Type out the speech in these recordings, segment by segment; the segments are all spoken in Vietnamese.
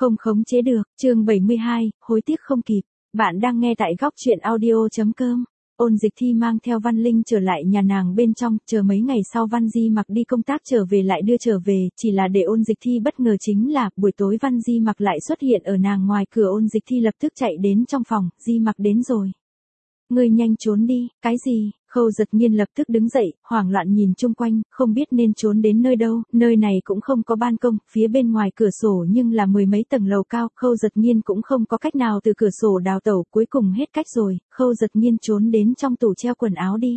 Không khống chế được, chương 72, hối tiếc không kịp. Bạn đang nghe tại góc chuyện audio.com. Ôn Dịch Thi mang theo Văn Linh trở lại nhà nàng bên trong, chờ mấy ngày sau Văn Di Mặc đi công tác trở về lại đưa trở về, chỉ là để Ôn Dịch Thi bất ngờ chính là, buổi tối Văn Di Mặc lại xuất hiện ở nàng ngoài cửa. Ôn Dịch Thi lập tức chạy đến trong phòng, Di Mặc đến rồi. Ngươi nhanh trốn đi, cái gì? Khâu Giật Nhiên lập tức đứng dậy, hoảng loạn nhìn chung quanh, không biết nên trốn đến nơi đâu, nơi này cũng không có ban công, phía bên ngoài cửa sổ nhưng là mười mấy tầng lầu cao, Khâu Giật Nhiên cũng không có cách nào từ cửa sổ đào tẩu, cuối cùng hết cách rồi, Khâu Giật Nhiên trốn đến trong tủ treo quần áo đi.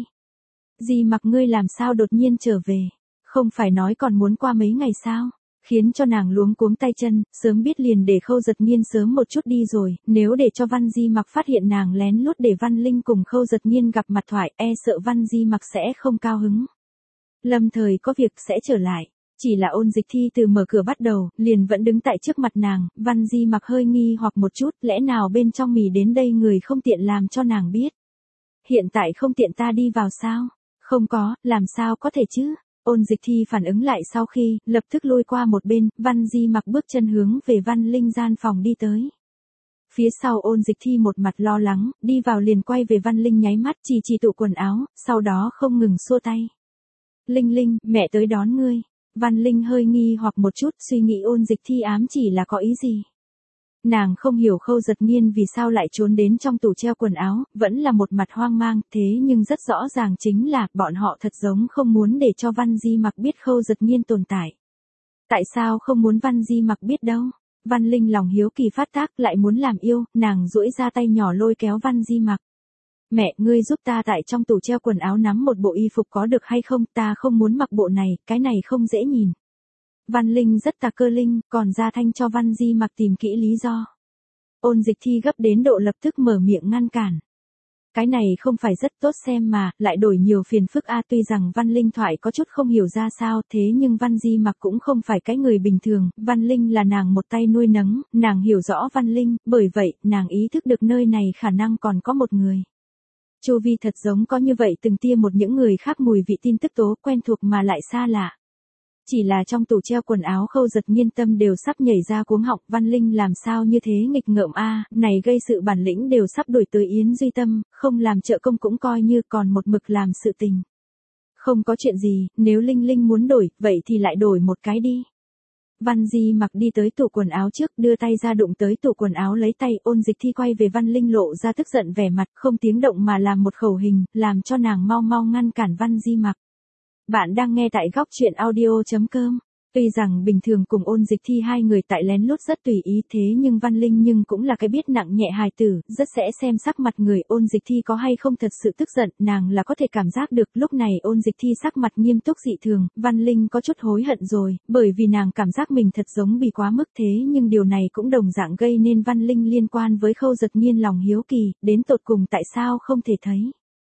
Di Mặc ngươi làm sao đột nhiên trở về, không phải nói còn muốn qua mấy ngày sao? Khiến cho nàng luống cuống tay chân, sớm biết liền để Khâu Giật Nhiên sớm một chút đi rồi, nếu để cho Văn Di Mặc phát hiện nàng lén lút để Văn Linh cùng Khâu Giật Nhiên gặp mặt thoại, e sợ Văn Di Mặc sẽ không cao hứng. Lâm thời có việc sẽ trở lại, chỉ là Ôn Dịch Thi từ mở cửa bắt đầu, liền vẫn đứng tại trước mặt nàng, Văn Di Mặc hơi nghi hoặc một chút, lẽ nào bên trong mì đến đây người không tiện làm cho nàng biết. Hiện tại không tiện ta đi vào sao? Không có, làm sao có thể chứ? Ôn Dịch Thi phản ứng lại sau khi, lập tức lôi qua một bên, Văn Di Mặc bước chân hướng về Văn Linh gian phòng đi tới. Phía sau Ôn Dịch Thi một mặt lo lắng, đi vào liền quay về Văn Linh nháy mắt chỉ tủ quần áo, sau đó không ngừng xua tay. Linh Linh, mẹ tới đón ngươi. Văn Linh hơi nghi hoặc một chút, suy nghĩ Ôn Dịch Thi ám chỉ là có ý gì. Nàng không hiểu Khâu Giật Nhiên vì sao lại trốn đến trong tủ treo quần áo, vẫn là một mặt hoang mang, thế nhưng rất rõ ràng chính là, bọn họ thật giống không muốn để cho Văn Di Mặc biết Khâu Giật Nhiên tồn tại. Tại sao không muốn Văn Di Mặc biết đâu? Văn Linh lòng hiếu kỳ phát tác lại muốn làm yêu, nàng duỗi ra tay nhỏ lôi kéo Văn Di Mặc. Mẹ, ngươi giúp ta tại trong tủ treo quần áo nắm một bộ y phục có được hay không, ta không muốn mặc bộ này, cái này không dễ nhìn. Văn Linh rất tà cơ linh, còn ra thanh cho Văn Di Mặc tìm kỹ lý do. Ôn Dịch Thi gấp đến độ lập tức mở miệng ngăn cản. Cái này không phải rất tốt xem mà, lại đổi nhiều phiền phức a. Tuy rằng Văn Linh thoại có chút không hiểu ra sao, thế nhưng Văn Di Mặc cũng không phải cái người bình thường, Văn Linh là nàng một tay nuôi nấng, nàng hiểu rõ Văn Linh, bởi vậy, nàng ý thức được nơi này khả năng còn có một người. Chu vi thật giống có như vậy từng tia một những người khác mùi vị tin tức tố quen thuộc mà lại xa lạ. Chỉ là trong tủ treo quần áo Khâu Giật Nhiên tâm đều sắp nhảy ra cuống họng, Văn Linh làm sao như thế nghịch ngợm a, này gây sự bản lĩnh đều sắp đổi tới Yến Duy Tâm, không làm trợ công cũng coi như còn một mực làm sự tình. Không có chuyện gì, nếu Linh Linh muốn đổi, vậy thì lại đổi một cái đi. Văn Di Mặc đi tới tủ quần áo trước, đưa tay ra đụng tới tủ quần áo lấy tay. Ôn Dịch Thi quay về Văn Linh lộ ra tức giận vẻ mặt, không tiếng động mà làm một khẩu hình, làm cho nàng mau mau ngăn cản Văn Di Mặc. Bạn đang nghe tại góc chuyện audio.com. Tuy rằng bình thường cùng Ôn Dịch Thi hai người tại lén lút rất tùy ý, thế nhưng Văn Linh nhưng cũng là cái biết nặng nhẹ hài tử, rất sẽ xem sắc mặt người. Ôn Dịch Thi có hay không thật sự tức giận, nàng là có thể cảm giác được. Lúc này Ôn Dịch Thi sắc mặt nghiêm túc dị thường, Văn Linh có chút hối hận rồi, bởi vì nàng cảm giác mình thật giống bị quá mức, thế nhưng điều này cũng đồng dạng gây nên Văn Linh liên quan với Khâu Giật Nhiên lòng hiếu kỳ, đến tột cùng tại sao không thể thấy.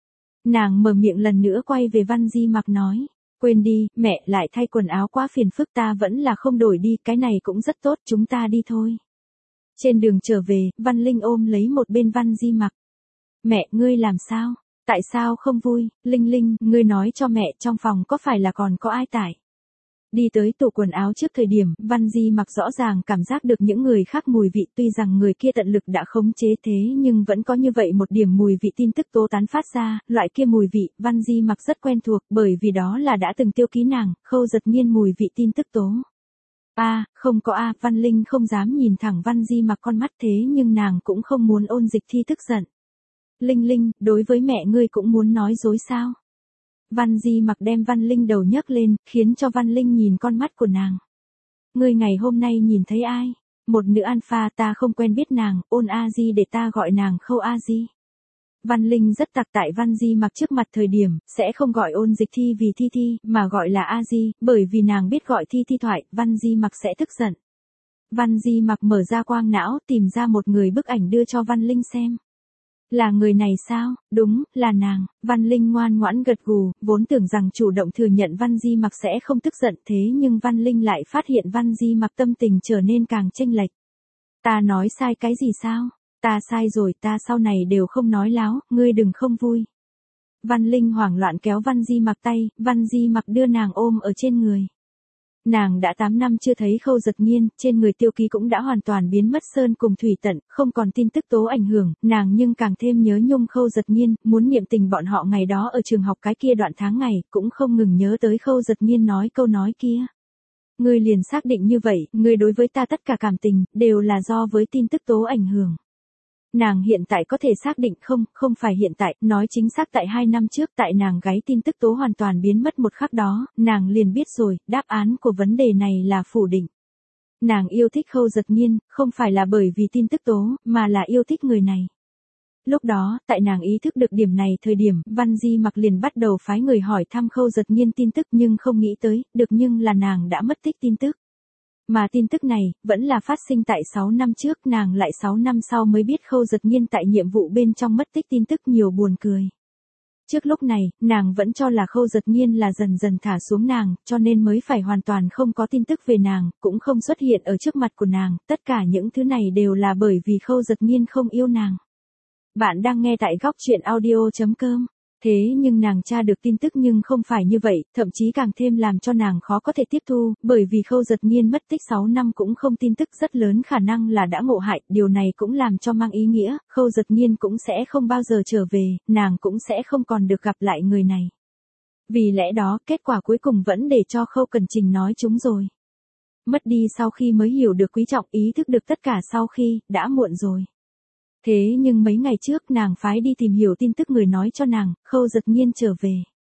Nàng mở miệng lần nữa quay về Văn Di Mặc nói. Quên đi, mẹ, lại thay quần áo quá phiền phức, ta vẫn là không đổi đi, cái này cũng rất tốt, chúng ta đi thôi. Trên đường trở về, Văn Linh ôm lấy một bên Văn Di Mặc. Mẹ, ngươi làm sao? Tại sao không vui? Linh Linh, ngươi nói cho mẹ trong phòng có phải là còn có ai tại? Đi tới tủ quần áo trước thời điểm, Văn Di Mặc rõ ràng cảm giác được những người khác mùi vị, tuy rằng người kia tận lực đã khống chế thế nhưng vẫn có như vậy một điểm mùi vị tin tức tố tán phát ra, loại kia mùi vị, Văn Di Mặc rất quen thuộc, bởi vì đó là đã từng tiêu ký nàng, Khâu Giật Nhiên mùi vị tin tức tố. Không có Văn Linh không dám nhìn thẳng Văn Di Mặc con mắt, thế nhưng nàng cũng không muốn Ôn Dịch Thi tức giận. Linh Linh, đối với mẹ ngươi cũng muốn nói dối sao? Văn Di Mặc đem Văn Linh đầu nhấc lên, khiến cho Văn Linh nhìn con mắt của nàng. Ngươi ngày hôm nay nhìn thấy ai? Một nữ alpha, ta không quen biết nàng, Ôn A Di để ta gọi nàng Khâu A Di. Văn Linh rất tặc tại Văn Di Mặc trước mặt thời điểm, sẽ không gọi Ôn Dịch Thi vì Thi Thi, mà gọi là A Di, bởi vì nàng biết gọi Thi Thi thoại, Văn Di Mặc sẽ tức giận. Văn Di Mặc mở ra quang não, tìm ra một người bức ảnh đưa cho Văn Linh xem. Là người này sao? Đúng, là nàng. Văn Linh ngoan ngoãn gật gù, vốn tưởng rằng chủ động thừa nhận Văn Di Mặc sẽ không tức giận, thế nhưng Văn Linh lại phát hiện Văn Di Mặc tâm tình trở nên càng chênh lệch. Ta nói sai cái gì sao? Ta sai rồi, ta sau này đều không nói láo, ngươi đừng không vui. Văn Linh hoảng loạn kéo Văn Di Mặc tay, Văn Di Mặc đưa nàng ôm ở trên người. Nàng đã 8 năm chưa thấy Khâu Giật Nhiên, trên người Tiêu Ký cũng đã hoàn toàn biến mất sơn cùng thủy tận, không còn tin tức tố ảnh hưởng, nàng nhưng càng thêm nhớ nhung Khâu Giật Nhiên, muốn niệm tình bọn họ ngày đó ở trường học cái kia đoạn tháng ngày, cũng không ngừng nhớ tới Khâu Giật Nhiên nói câu nói kia. Ngươi liền xác định như vậy, ngươi đối với ta tất cả cảm tình, đều là do với tin tức tố ảnh hưởng. Nàng hiện tại có thể xác định không phải hiện tại, nói chính xác tại 2 năm trước tại nàng gáy tin tức tố hoàn toàn biến mất một khắc đó, nàng liền biết rồi, đáp án của vấn đề này là phủ định. Nàng yêu thích Khâu Giật Nhiên, không phải là bởi vì tin tức tố, mà là yêu thích người này. Lúc đó, tại nàng ý thức được điểm này thời điểm, Văn Di Mặc liền bắt đầu phái người hỏi thăm Khâu Giật Nhiên tin tức nhưng không nghĩ tới, được nhưng là nàng đã mất tích tin tức. Mà tin tức này, vẫn là phát sinh tại 6 năm trước, nàng lại 6 năm sau mới biết Khâu Giật Nhiên tại nhiệm vụ bên trong mất tích tin tức nhiều buồn cười. Trước lúc này, nàng vẫn cho là Khâu Giật Nhiên là dần dần thả xuống nàng, cho nên mới phải hoàn toàn không có tin tức về nàng, cũng không xuất hiện ở trước mặt của nàng, tất cả những thứ này đều là bởi vì Khâu Giật Nhiên không yêu nàng. Bạn đang nghe tại góc truyện audio.com. Thế nhưng nàng tra được tin tức nhưng không phải như vậy, thậm chí càng thêm làm cho nàng khó có thể tiếp thu, bởi vì Khâu Giật Nhiên mất tích 6 năm cũng không tin tức rất lớn khả năng là đã ngộ hại, điều này cũng làm cho mang ý nghĩa, Khâu Giật Nhiên cũng sẽ không bao giờ trở về, nàng cũng sẽ không còn được gặp lại người này. Vì lẽ đó, kết quả cuối cùng vẫn để cho Khâu Cẩn Trình nói chúng rồi. Mất đi sau khi mới hiểu được quý trọng, ý thức được tất cả sau khi, đã muộn rồi. Thế nhưng mấy ngày trước nàng phái đi tìm hiểu tin tức người nói cho nàng, Khâu Giật Nhiên trở về.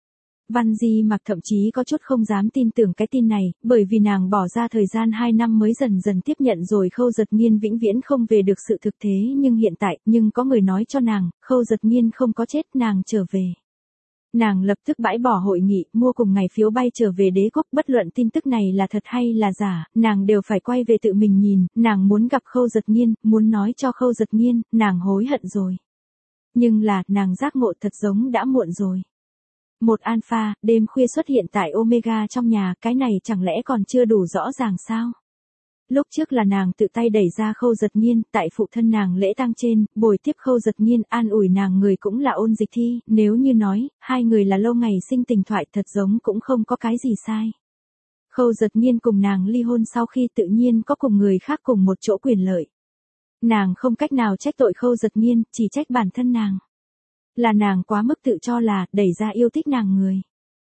Văn Di Mặc thậm chí có chút không dám tin tưởng cái tin này, bởi vì nàng bỏ ra thời gian 2 năm mới dần dần tiếp nhận rồi Khâu Giật Nhiên vĩnh viễn không về được sự thực thế nhưng hiện tại, nhưng có người nói cho nàng, Khâu Giật Nhiên không có chết, nàng trở về. Nàng lập tức bãi bỏ hội nghị, mua cùng ngày phiếu bay trở về Đế Quốc, bất luận tin tức này là thật hay là giả, nàng đều phải quay về tự mình nhìn, nàng muốn gặp Khâu Giật Nhiên, muốn nói cho Khâu Giật Nhiên, nàng hối hận rồi. Nhưng là, nàng giác ngộ thật giống đã muộn rồi. Một Alpha, đêm khuya xuất hiện tại Omega trong nhà, cái này chẳng lẽ còn chưa đủ rõ ràng sao? Lúc trước là nàng tự tay đẩy ra Khâu Giật Nhiên, tại phụ thân nàng lễ tang trên, bồi tiếp Khâu Giật Nhiên, an ủi nàng người cũng là Ôn Dịch Thi, nếu như nói, hai người là lâu ngày sinh tình thoại thật giống cũng không có cái gì sai. Khâu Giật Nhiên cùng nàng ly hôn sau khi tự nhiên có cùng người khác cùng một chỗ quyền lợi. Nàng không cách nào trách tội Khâu Giật Nhiên, chỉ trách bản thân nàng. Là nàng quá mức tự cho là, đẩy ra yêu thích nàng người.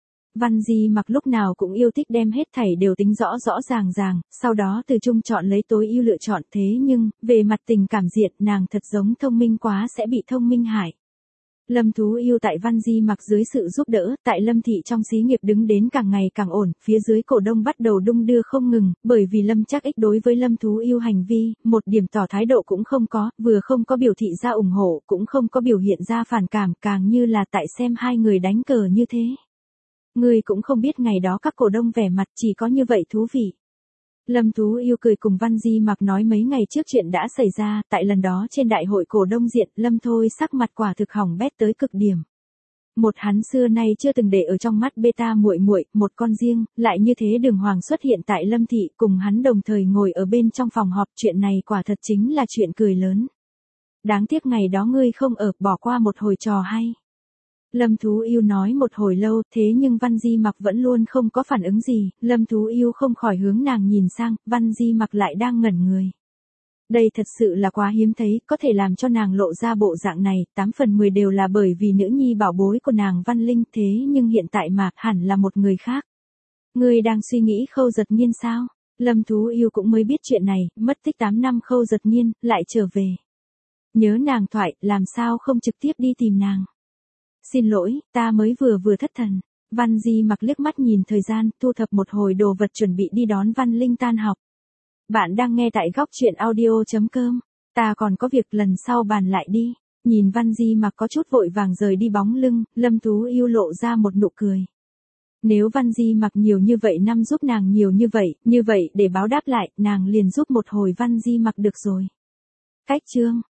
Văn Di Mặc lúc nào cũng yêu thích đem hết thảy đều tính rõ rõ ràng, sau đó từ chung chọn lấy tối ưu lựa chọn thế nhưng, về mặt tình cảm diện nàng thật giống thông minh quá sẽ bị thông minh hại. Lâm Thú Yêu tại Văn Di Mặc dưới sự giúp đỡ, tại Lâm Thị trong xí nghiệp đứng đến càng ngày càng ổn, phía dưới cổ đông bắt đầu đung đưa không ngừng, bởi vì Lâm Trác Ích đối với Lâm Thú Yêu hành vi, một điểm tỏ thái độ cũng không có, vừa không có biểu thị ra ủng hộ, cũng không có biểu hiện ra phản cảm, càng như là tại xem hai người đánh cờ như thế. Ngươi cũng không biết ngày đó các cổ đông vẻ mặt chỉ có như vậy thú vị. Lâm Thú Yêu cười cùng Văn Di Mặc nói mấy ngày trước chuyện đã xảy ra, tại lần đó trên đại hội cổ đông diện, Lâm Thôi sắc mặt quả thực hỏng bét tới cực điểm. Một hắn xưa nay chưa từng để ở trong mắt beta muội muội, một con riêng, lại như thế đường hoàng xuất hiện tại Lâm Thị, cùng hắn đồng thời ngồi ở bên trong phòng họp, chuyện này quả thật chính là chuyện cười lớn. Đáng tiếc ngày đó ngươi không ở, bỏ qua một hồi trò hay. Lâm Thú Yêu nói một hồi lâu, thế nhưng Văn Di Mặc vẫn luôn không có phản ứng gì, Lâm Thú Yêu không khỏi hướng nàng nhìn sang, Văn Di Mặc lại đang ngẩn người. Đây thật sự là quá hiếm thấy, có thể làm cho nàng lộ ra bộ dạng này, 8 phần 10 đều là bởi vì nữ nhi bảo bối của nàng Văn Linh, thế nhưng hiện tại mà, hẳn là một người khác. Ngươi đang suy nghĩ Khâu Giật Nhiên sao? Lâm Thú Yêu cũng mới biết chuyện này, mất tích 8 năm Khâu Giật Nhiên, lại trở về. Nhớ nàng thoại, làm sao không trực tiếp đi tìm nàng? Xin lỗi, ta mới vừa thất thần. Văn Di Mặc liếc mắt nhìn thời gian, thu thập một hồi đồ vật chuẩn bị đi đón Văn Linh tan học. Bạn đang nghe tại góc truyện audio.com. Ta còn có việc lần sau bàn lại đi. Nhìn Văn Di Mặc có chút vội vàng rời đi bóng lưng, Lâm Thú Yêu lộ ra một nụ cười. Nếu Văn Di Mặc nhiều như vậy năm giúp nàng nhiều như vậy để báo đáp lại, nàng liền giúp một hồi Văn Di Mặc được rồi. Cách chương